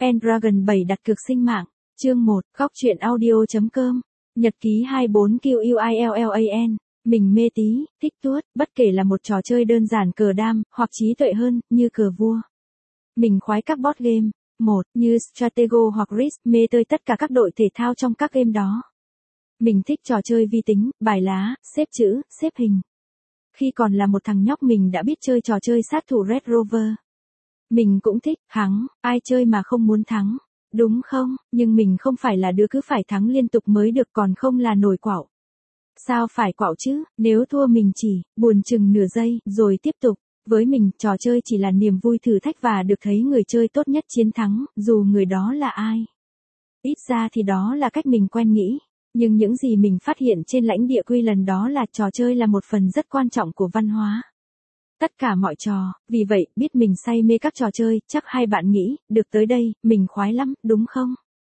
Pendragon 7 đặt cược sinh mạng. Chương 1, góc truyện audio.com. Nhật ký 24QUILLAN. Mình mê tí, thích tuốt, bất kể là một trò chơi đơn giản cờ đam, hoặc trí tuệ hơn, như cờ vua. Mình khoái các board game. Một, như Stratego hoặc Risk, mê tơi tất cả các đội thể thao trong các game đó. Mình thích trò chơi vi tính, bài lá, xếp chữ, xếp hình. Khi còn là một thằng nhóc mình đã biết chơi trò chơi sát thủ Red Rover. Mình cũng thích, thắng, ai chơi mà không muốn thắng, đúng không? Nhưng mình không phải là đứa cứ phải thắng liên tục mới được, còn không là nổi quạo. Sao phải quạo chứ, nếu thua mình chỉ buồn chừng nửa giây, rồi tiếp tục. Với mình, trò chơi chỉ là niềm vui thử thách và được thấy người chơi tốt nhất chiến thắng, dù người đó là ai. Ít ra thì đó là cách mình quen nghĩ. Nhưng những gì mình phát hiện trên lãnh địa Quy lần đó là trò chơi là một phần rất quan trọng của văn hóa. Tất cả mọi trò, vì vậy, biết mình say mê các trò chơi, chắc hai bạn nghĩ, được tới đây, mình khoái lắm, đúng không?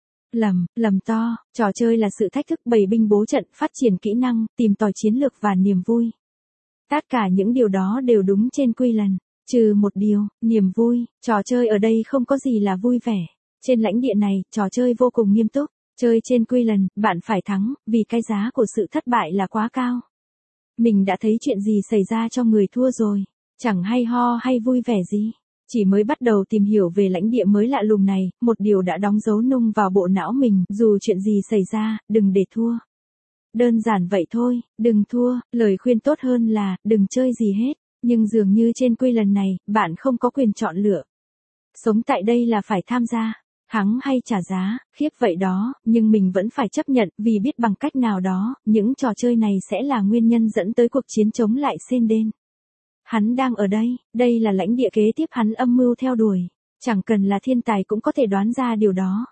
Lầm to, trò chơi là sự thách thức bày binh bố trận, phát triển kỹ năng, tìm tòi chiến lược và niềm vui. Tất cả những điều đó đều đúng trên Quy lần, trừ một điều, niềm vui, trò chơi ở đây không có gì là vui vẻ. Trên lãnh địa này, trò chơi vô cùng nghiêm túc, chơi trên Quy lần, bạn phải thắng, vì cái giá của sự thất bại là quá cao. Mình đã thấy chuyện gì xảy ra cho người thua rồi. Chẳng hay ho hay vui vẻ gì. Chỉ mới bắt đầu tìm hiểu về lãnh địa mới lạ lùng này, một điều đã đóng dấu nung vào bộ não mình, dù chuyện gì xảy ra, đừng để thua. Đơn giản vậy thôi, đừng thua, lời khuyên tốt hơn là, đừng chơi gì hết. Nhưng dường như trên Quy lần này, bạn không có quyền chọn lựa. Sống tại đây là phải tham gia, thắng hay trả giá, khiếp vậy đó, nhưng mình vẫn phải chấp nhận, vì biết bằng cách nào đó, những trò chơi này sẽ là nguyên nhân dẫn tới cuộc chiến chống lại Senden. Hắn đang ở đây là lãnh địa kế tiếp hắn âm mưu theo đuổi. Chẳng cần là thiên tài cũng có thể đoán ra điều đó.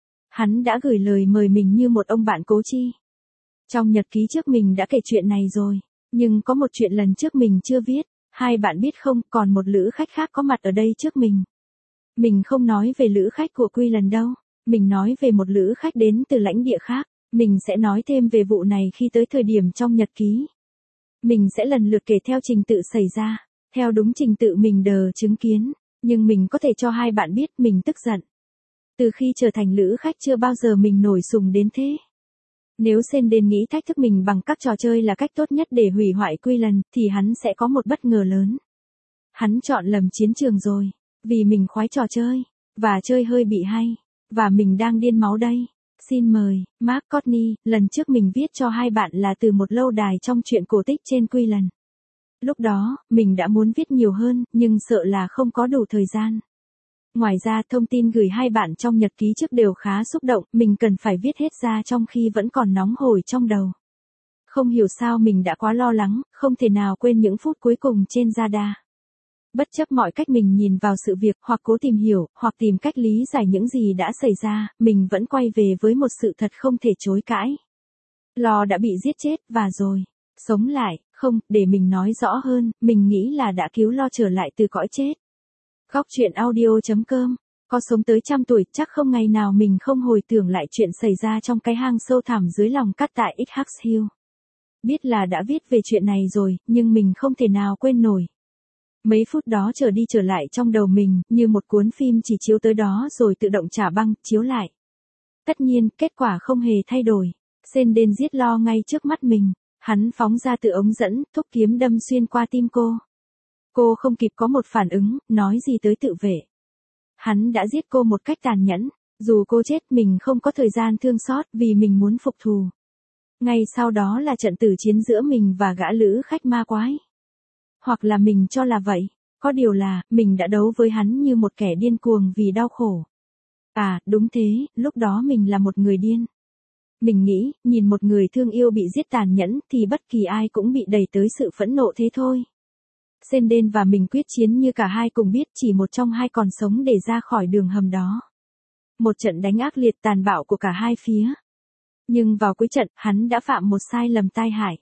Hắn đã gửi lời mời mình như một ông bạn cố chi. Trong nhật ký trước mình đã kể chuyện này rồi. Nhưng có một chuyện lần trước mình chưa viết. Hai bạn biết không, còn một lữ khách khác có mặt ở đây trước mình. Mình không nói về lữ khách của Quy lần đâu. Mình nói về một lữ khách đến từ lãnh địa khác. Mình sẽ nói thêm về vụ này khi tới thời điểm trong nhật ký. Mình sẽ lần lượt kể theo trình tự xảy ra, theo đúng trình tự mình chứng kiến, nhưng mình có thể cho hai bạn biết mình tức giận. Từ khi trở thành lữ khách chưa bao giờ mình nổi sùng đến thế. Nếu Senden nghĩ thách thức mình bằng các trò chơi là cách tốt nhất để hủy hoại Quy lần, thì hắn sẽ có một bất ngờ lớn. Hắn chọn lầm chiến trường rồi, vì mình khoái trò chơi, và chơi hơi bị hay, và mình đang điên máu đây. Xin mời, Mark Courtney, lần trước mình viết cho hai bạn là từ một lâu đài trong truyện cổ tích trên Quy lần. Lúc đó, mình đã muốn viết nhiều hơn, nhưng sợ là không có đủ thời gian. Ngoài ra, thông tin gửi hai bạn trong nhật ký trước đều khá xúc động, mình cần phải viết hết ra trong khi vẫn còn nóng hổi trong đầu. Không hiểu sao mình đã quá lo lắng, không thể nào quên những phút cuối cùng trên radar. Bất chấp mọi cách mình nhìn vào sự việc, hoặc cố tìm hiểu, hoặc tìm cách lý giải những gì đã xảy ra, mình vẫn quay về với một sự thật không thể chối cãi. Lo đã bị giết chết, và rồi, sống lại, không, để mình nói rõ hơn, mình nghĩ là đã cứu Lo trở lại từ cõi chết. Góc truyện audio.com. Có sống tới 100 tuổi, chắc không ngày nào mình không hồi tưởng lại chuyện xảy ra trong cái hang sâu thẳm dưới lòng cát tại Xhux Hill. Biết là đã viết về chuyện này rồi, nhưng mình không thể nào quên nổi. Mấy phút đó trở đi trở lại trong đầu mình, như một cuốn phim chỉ chiếu tới đó rồi tự động trả băng, chiếu lại. Tất nhiên, kết quả không hề thay đổi. Senden giết Lo ngay trước mắt mình. Hắn phóng ra từ ống dẫn, thúc kiếm đâm xuyên qua tim cô. Cô không kịp có một phản ứng, nói gì tới tự vệ. Hắn đã giết cô một cách tàn nhẫn. Dù cô chết, mình không có thời gian thương xót vì mình muốn phục thù. Ngay sau đó là trận tử chiến giữa mình và gã lữ khách ma quái. Hoặc là mình cho là vậy. Có điều là, mình đã đấu với hắn như một kẻ điên cuồng vì đau khổ. À, đúng thế, lúc đó mình là một người điên. Mình nghĩ, nhìn một người thương yêu bị giết tàn nhẫn thì bất kỳ ai cũng bị đẩy tới sự phẫn nộ thế thôi. Senden và mình quyết chiến như cả hai cùng biết chỉ một trong hai còn sống để ra khỏi đường hầm đó. Một trận đánh ác liệt tàn bạo của cả hai phía. Nhưng vào cuối trận, hắn đã phạm một sai lầm tai hại.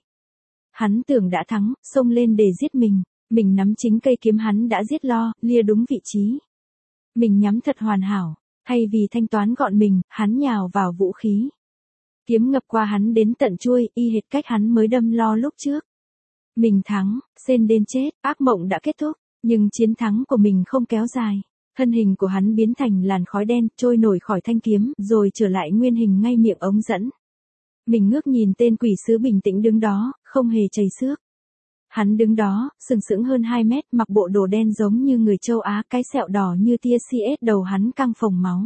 Hắn tưởng đã thắng, xông lên để giết mình nắm chính cây kiếm hắn đã giết Lo, lia đúng vị trí. Mình nhắm thật hoàn hảo, thay vì thanh toán gọn mình, hắn nhào vào vũ khí. Kiếm ngập qua hắn đến tận chuôi, y hệt cách hắn mới đâm Lo lúc trước. Mình thắng, Senden chết, ác mộng đã kết thúc, nhưng chiến thắng của mình không kéo dài. Thân hình của hắn biến thành làn khói đen, trôi nổi khỏi thanh kiếm, rồi trở lại nguyên hình ngay miệng ống dẫn. Mình ngước nhìn tên quỷ sứ bình tĩnh đứng đó, không hề chảy xước. Hắn đứng đó, sừng sững hơn 2 mét, mặc bộ đồ đen giống như người châu Á, cái sẹo đỏ như tia CS đầu hắn căng phồng máu.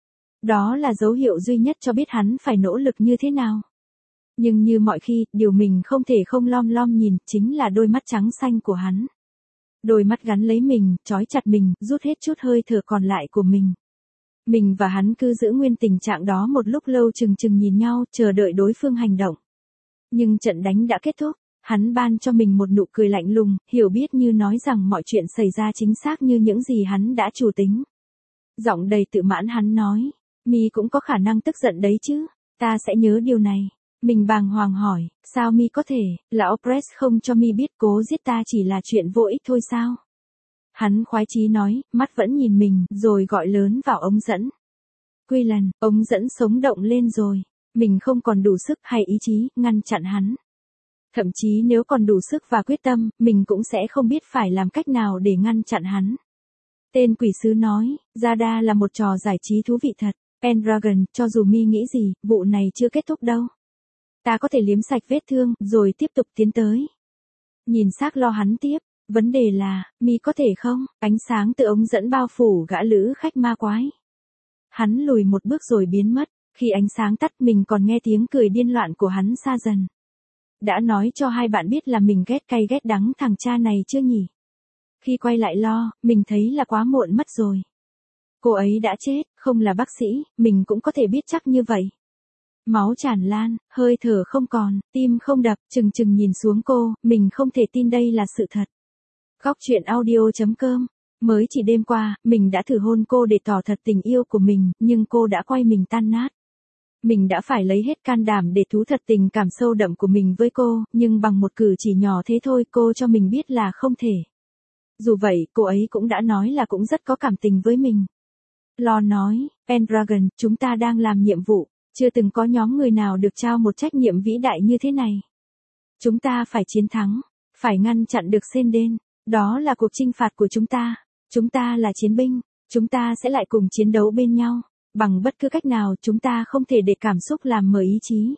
Đó là dấu hiệu duy nhất cho biết hắn phải nỗ lực như thế nào. Nhưng như mọi khi, điều mình không thể không lom lom nhìn, chính là đôi mắt trắng xanh của hắn. Đôi mắt gắn lấy mình, trói chặt mình, rút hết chút hơi thở còn lại của mình. Mình và hắn cứ giữ nguyên tình trạng đó một lúc lâu chừng chừng nhìn nhau, chờ đợi đối phương hành động. Nhưng trận đánh đã kết thúc, hắn ban cho mình một nụ cười lạnh lùng, hiểu biết như nói rằng mọi chuyện xảy ra chính xác như những gì hắn đã chủ tính. Giọng đầy tự mãn hắn nói, Mi cũng có khả năng tức giận đấy chứ, ta sẽ nhớ điều này. Mình bàng hoàng hỏi, sao Mi có thể, lão Press không cho Mi biết cố giết ta chỉ là chuyện vô ích thôi sao? Hắn khoái chí nói, mắt vẫn nhìn mình, rồi gọi lớn vào ống dẫn. Quillan, ống dẫn sống động lên rồi. Mình không còn đủ sức hay ý chí, ngăn chặn hắn. Thậm chí nếu còn đủ sức và quyết tâm, mình cũng sẽ không biết phải làm cách nào để ngăn chặn hắn. Tên quỷ sứ nói, Zada là một trò giải trí thú vị thật. Pendragon, cho dù Mi nghĩ gì, vụ này chưa kết thúc đâu. Ta có thể liếm sạch vết thương, rồi tiếp tục tiến tới. Nhìn xác lo hắn tiếp, vấn đề là, Mi có thể không? Ánh sáng từ ống dẫn bao phủ gã lữ khách ma quái. Hắn lùi một bước rồi biến mất, khi ánh sáng tắt mình còn nghe tiếng cười điên loạn của hắn xa dần. Đã nói cho hai bạn biết là mình ghét cay ghét đắng thằng cha này chưa nhỉ? Khi quay lại lo, mình thấy là quá muộn mất rồi. Cô ấy đã chết, không là bác sĩ, mình cũng có thể biết chắc như vậy. Máu tràn lan, hơi thở không còn, tim không đập, chừng chừng nhìn xuống cô, mình không thể tin đây là sự thật. Góc truyện audio.com. Mới chỉ đêm qua, mình đã thử hôn cô để tỏ thật tình yêu của mình, nhưng cô đã quay mình tan nát. Mình đã phải lấy hết can đảm để thú thật tình cảm sâu đậm của mình với cô, nhưng bằng một cử chỉ nhỏ thế thôi cô cho mình biết là không thể. Dù vậy, cô ấy cũng đã nói là cũng rất có cảm tình với mình. Lo nói, Pendragon, chúng ta đang làm nhiệm vụ, chưa từng có nhóm người nào được trao một trách nhiệm vĩ đại như thế này. Chúng ta phải chiến thắng, phải ngăn chặn được Senden, đó là cuộc chinh phạt của chúng ta là chiến binh, chúng ta sẽ lại cùng chiến đấu bên nhau, bằng bất cứ cách nào chúng ta không thể để cảm xúc làm mờ ý chí.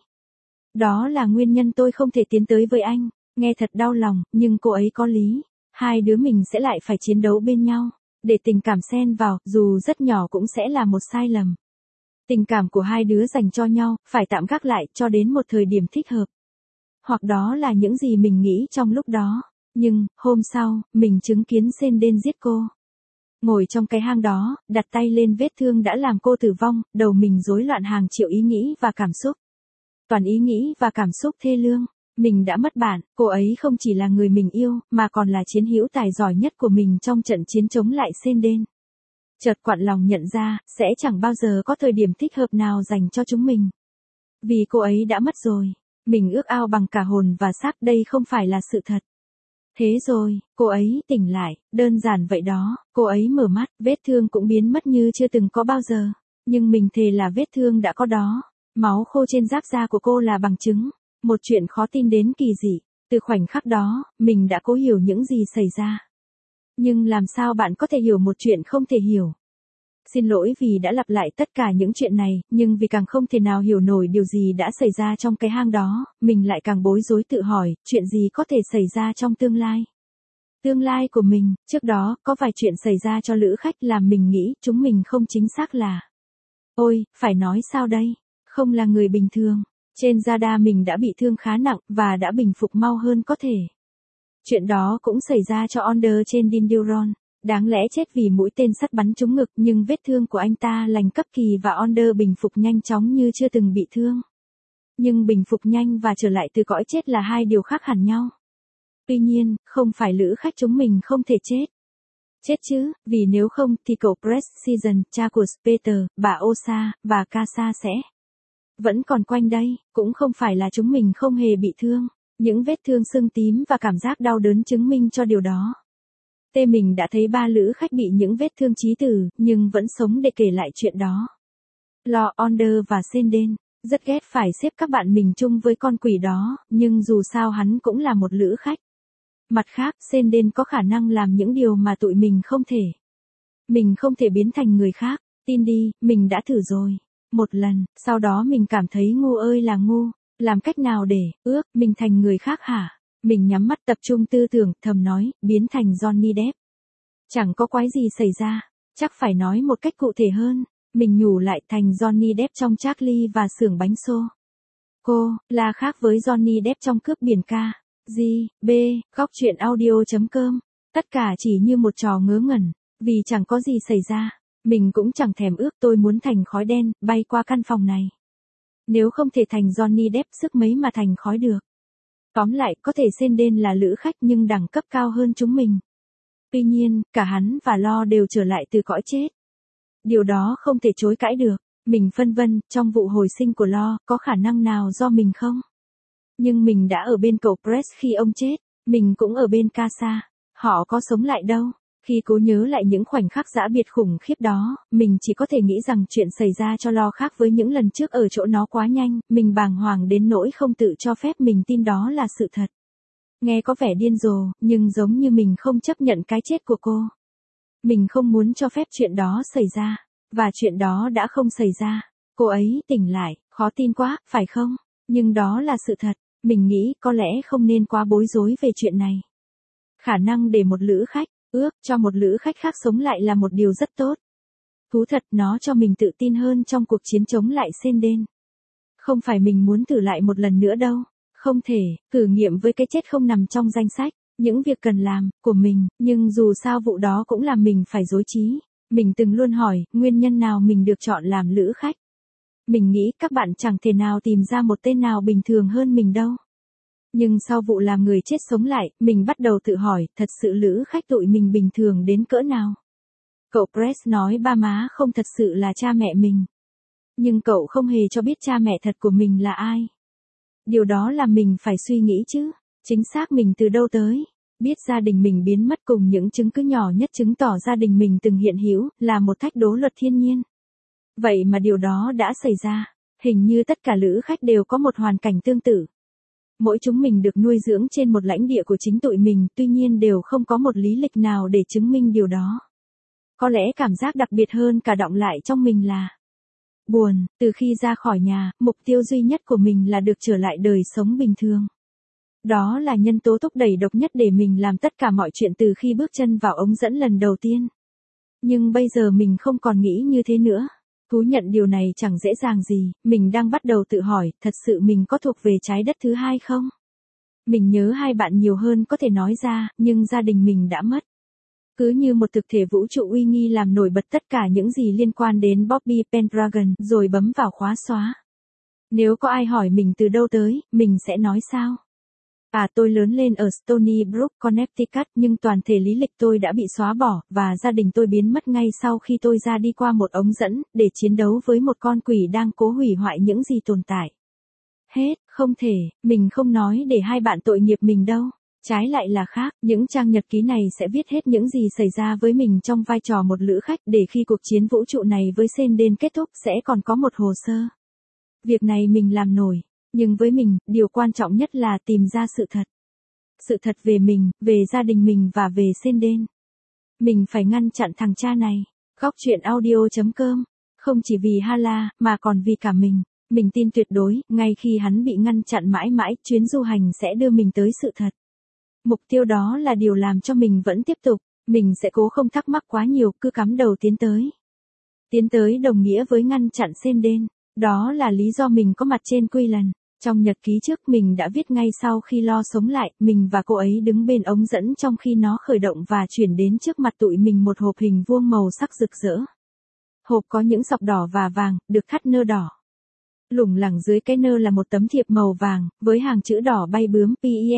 Đó là nguyên nhân tôi không thể tiến tới với anh, nghe thật đau lòng, nhưng cô ấy có lý, hai đứa mình sẽ lại phải chiến đấu bên nhau. Để tình cảm xen vào, dù rất nhỏ cũng sẽ là một sai lầm. Tình cảm của hai đứa dành cho nhau, phải tạm gác lại cho đến một thời điểm thích hợp. Hoặc đó là những gì mình nghĩ trong lúc đó. Nhưng, hôm sau, mình chứng kiến Senden giết cô. Ngồi trong cái hang đó, đặt tay lên vết thương đã làm cô tử vong, đầu mình rối loạn hàng triệu ý nghĩ và cảm xúc. Toàn ý nghĩ và cảm xúc thê lương. Mình đã mất bạn, cô ấy không chỉ là người mình yêu, mà còn là chiến hữu tài giỏi nhất của mình trong trận chiến chống lại Senden. Chợt quặn lòng nhận ra, sẽ chẳng bao giờ có thời điểm thích hợp nào dành cho chúng mình. Vì cô ấy đã mất rồi. Mình ước ao bằng cả hồn và xác đây không phải là sự thật. Thế rồi, cô ấy tỉnh lại, đơn giản vậy đó, cô ấy mở mắt, vết thương cũng biến mất như chưa từng có bao giờ. Nhưng mình thề là vết thương đã có đó. Máu khô trên giáp da của cô là bằng chứng. Một chuyện khó tin đến kỳ dị. Từ khoảnh khắc đó, mình đã cố hiểu những gì xảy ra. Nhưng làm sao bạn có thể hiểu một chuyện không thể hiểu? Xin lỗi vì đã lặp lại tất cả những chuyện này, nhưng vì càng không thể nào hiểu nổi điều gì đã xảy ra trong cái hang đó, mình lại càng bối rối tự hỏi, chuyện gì có thể xảy ra trong tương lai? Tương lai của mình, trước đó, có vài chuyện xảy ra cho lữ khách làm mình nghĩ chúng mình không chính xác là. Ôi, phải nói sao đây? Không là người bình thường. Trên Zada mình đã bị thương khá nặng, và đã bình phục mau hơn có thể. Chuyện đó cũng xảy ra cho Onder trên Dinduron. Đáng lẽ chết vì mũi tên sắt bắn trúng ngực, nhưng vết thương của anh ta lành cấp kỳ và Onder bình phục nhanh chóng như chưa từng bị thương. Nhưng bình phục nhanh và trở lại từ cõi chết là hai điều khác hẳn nhau. Tuy nhiên, không phải lữ khách chúng mình không thể chết. Chết chứ, vì nếu không thì cậu Precision, cha của Peter, bà Osa, và Casa sẽ vẫn còn quanh đây, cũng không phải là chúng mình không hề bị thương. Những vết thương sưng tím và cảm giác đau đớn chứng minh cho điều đó. Mình đã thấy 3 lữ khách bị những vết thương chí tử, nhưng vẫn sống để kể lại chuyện đó. Lo Onder và Senden, rất ghét phải xếp các bạn mình chung với con quỷ đó, nhưng dù sao hắn cũng là một lữ khách. Mặt khác, Senden có khả năng làm những điều mà tụi mình không thể. Mình không thể biến thành người khác, tin đi, mình đã thử rồi. Một lần, sau đó mình cảm thấy ngu ơi là ngu, làm cách nào để, mình thành người khác hả? Mình nhắm mắt tập trung tư tưởng, thầm nói, biến thành Johnny Depp. Chẳng có quái gì xảy ra, chắc phải nói một cách cụ thể hơn. Mình nhủ lại thành Johnny Depp trong Charlie và xưởng bánh xô. Cô, là khác với Johnny Depp trong cướp biển ca. G, B, góc truyện audio.com. Tất cả chỉ như một trò ngớ ngẩn, vì chẳng có gì xảy ra. Mình cũng chẳng thèm ước tôi muốn thành khói đen, bay qua căn phòng này. Nếu không thể thành Johnny Depp sức mấy mà thành khói được. Tóm lại, có thể Senden là lữ khách nhưng đẳng cấp cao hơn chúng mình. Tuy nhiên, cả hắn và Lo đều trở lại từ cõi chết. Điều đó không thể chối cãi được. Mình phân vân, trong vụ hồi sinh của Lo, có khả năng nào do mình không? Nhưng mình đã ở bên cậu Press khi ông chết, mình cũng ở bên Casa. Họ có sống lại đâu. Khi cố nhớ lại những khoảnh khắc dã biệt khủng khiếp đó, mình chỉ có thể nghĩ rằng chuyện xảy ra cho Lo khác với những lần trước ở chỗ nó quá nhanh, mình bàng hoàng đến nỗi không tự cho phép mình tin đó là sự thật. Nghe có vẻ điên rồ, nhưng giống như mình không chấp nhận cái chết của cô. Mình không muốn cho phép chuyện đó xảy ra, và chuyện đó đã không xảy ra. Cô ấy tỉnh lại, khó tin quá, phải không? Nhưng đó là sự thật, mình nghĩ có lẽ không nên quá bối rối về chuyện này. Khả năng để một lữ khách, cho một lữ khách khác sống lại là một điều rất tốt. Thú thật, nó cho mình tự tin hơn trong cuộc chiến chống lại Senden. Không phải mình muốn thử lại một lần nữa đâu. Không thể, thử nghiệm với cái chết không nằm trong danh sách, những việc cần làm, của mình, nhưng dù sao vụ đó cũng làm mình phải rối trí. Mình từng luôn hỏi, nguyên nhân nào mình được chọn làm lữ khách. Mình nghĩ các bạn chẳng thể nào tìm ra một tên nào bình thường hơn mình đâu. Nhưng sau vụ làm người chết sống lại, mình bắt đầu tự hỏi, thật sự lữ khách tụi mình bình thường đến cỡ nào. Cậu Press nói ba má không thật sự là cha mẹ mình. Nhưng cậu không hề cho biết cha mẹ thật của mình là ai. Điều đó là mình phải suy nghĩ chứ. Chính xác mình từ đâu tới. Biết gia đình mình biến mất cùng những chứng cứ nhỏ nhất chứng tỏ gia đình mình từng hiện hữu, là một thách đố luật thiên nhiên. Vậy mà điều đó đã xảy ra. Hình như tất cả lữ khách đều có một hoàn cảnh tương tự. Mỗi chúng mình được nuôi dưỡng trên một lãnh địa của chính tụi mình, tuy nhiên đều không có một lý lịch nào để chứng minh điều đó. Có lẽ cảm giác đặc biệt hơn cả đọng lại trong mình là buồn. Từ khi ra khỏi nhà, mục tiêu duy nhất của mình là được trở lại đời sống bình thường. Đó là nhân tố thúc đẩy độc nhất để mình làm tất cả mọi chuyện từ khi bước chân vào ống dẫn lần đầu tiên. Nhưng bây giờ mình không còn nghĩ như thế nữa. Thú nhận điều này chẳng dễ dàng gì, mình đang bắt đầu tự hỏi, thật sự mình có thuộc về trái đất thứ hai không? Mình nhớ hai bạn nhiều hơn có thể nói ra, nhưng gia đình mình đã mất. Cứ như một thực thể vũ trụ uy nghi làm nổi bật tất cả những gì liên quan đến Bobby Pendragon, rồi bấm vào khóa xóa. Nếu có ai hỏi mình từ đâu tới, mình sẽ nói sao? Tôi lớn lên ở Stony Brook, Connecticut, nhưng toàn thể lý lịch tôi đã bị xóa bỏ, và gia đình tôi biến mất ngay sau khi tôi ra đi qua một ống dẫn, để chiến đấu với một con quỷ đang cố hủy hoại những gì tồn tại. Hết, không thể, mình không nói để hai bạn tội nghiệp mình đâu. Trái lại là khác, những trang nhật ký này sẽ viết hết những gì xảy ra với mình trong vai trò một lữ khách, để khi cuộc chiến vũ trụ này với Senden kết thúc sẽ còn có một hồ sơ. Việc này mình làm nổi. Nhưng với mình, điều quan trọng nhất là tìm ra sự thật. Sự thật về mình, về gia đình mình và về Senden. Mình phải ngăn chặn thằng cha này. Góc truyện audio.com. Không chỉ vì Hala, mà còn vì cả mình. Mình tin tuyệt đối, ngay khi hắn bị ngăn chặn mãi mãi, chuyến du hành sẽ đưa mình tới sự thật. Mục tiêu đó là điều làm cho mình vẫn tiếp tục. Mình sẽ cố không thắc mắc quá nhiều, cứ cắm đầu tiến tới. Tiến tới đồng nghĩa với ngăn chặn Senden. Đó là lý do mình có mặt trên Quillan. Trong nhật ký trước mình đã viết ngay sau khi Lo sống lại, mình và cô ấy đứng bên ống dẫn trong khi nó khởi động và chuyển đến trước mặt tụi mình một hộp hình vuông màu sắc rực rỡ. Hộp có những sọc đỏ và vàng, được thắt nơ đỏ. Lủng lẳng dưới cái nơ là một tấm thiệp màu vàng, với hàng chữ đỏ bay bướm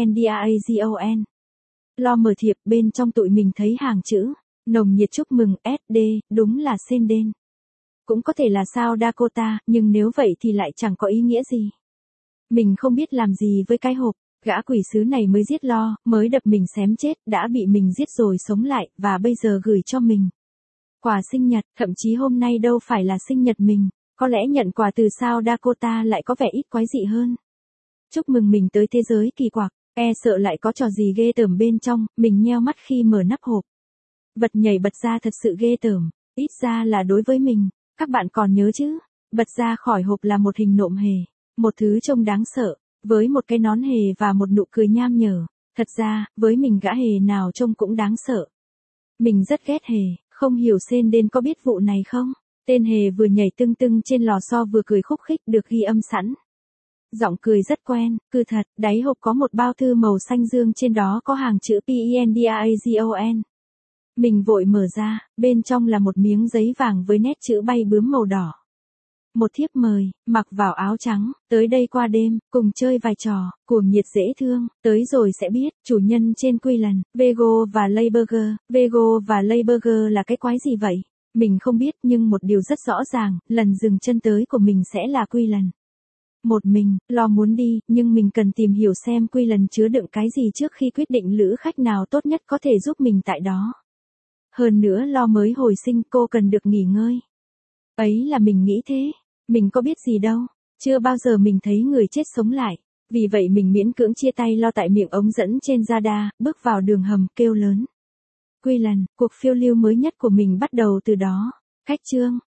PENDRAGON. Lo mở thiệp, bên trong tụi mình thấy hàng chữ, nồng nhiệt chúc mừng, SD, đúng là Senden. Cũng có thể là sao Dakota, nhưng nếu vậy thì lại chẳng có ý nghĩa gì. Mình không biết làm gì với cái hộp, gã quỷ sứ này mới giết Lo, mới đập mình xém chết, đã bị mình giết rồi sống lại, và bây giờ gửi cho mình. Quà sinh nhật, thậm chí hôm nay đâu phải là sinh nhật mình, có lẽ nhận quà từ sao Dakota lại có vẻ ít quái dị hơn. Chúc mừng mình tới thế giới kỳ quặc, sợ lại có trò gì ghê tởm bên trong, mình nheo mắt khi mở nắp hộp. Bật nhảy bật ra thật sự ghê tởm, ít ra là đối với mình, các bạn còn nhớ chứ? Bật ra khỏi hộp là một hình nộm hề, một thứ trông đáng sợ, với một cái nón hề và một nụ cười nham nhở. Thật ra, với mình gã hề nào trông cũng đáng sợ. Mình rất ghét hề, không hiểu Sên Đên có biết vụ này không? Tên hề vừa nhảy tưng tưng trên lò xo vừa cười khúc khích được ghi âm sẵn. Giọng cười rất quen, cứ thật, đáy hộp có một bao thư màu xanh dương, trên đó có hàng chữ PENDAGON. Mình vội mở ra, bên trong là một miếng giấy vàng với nét chữ bay bướm màu đỏ. Một thiếp mời, mặc vào áo trắng, tới đây qua đêm, cùng chơi vài trò, cuồng nhiệt dễ thương, tới rồi sẽ biết, chủ nhân trên Quillen, Vego và Layburger. Vego và Layburger là cái quái gì vậy? Mình không biết, nhưng một điều rất rõ ràng, lần dừng chân tới của mình sẽ là Quillen. Một mình, lo muốn đi, nhưng mình cần tìm hiểu xem Quillen chứa đựng cái gì trước khi quyết định lữ khách nào tốt nhất có thể giúp mình tại đó. Hơn nữa lo mới hồi sinh, cô cần được nghỉ ngơi. Ấy là mình nghĩ thế. Mình có biết gì đâu. Chưa bao giờ mình thấy người chết sống lại. Vì vậy mình miễn cưỡng chia tay lo tại miệng ống dẫn trên Zada, bước vào đường hầm, kêu lớn. Quillen, cuộc phiêu lưu mới nhất của mình bắt đầu từ đó. Cách chương.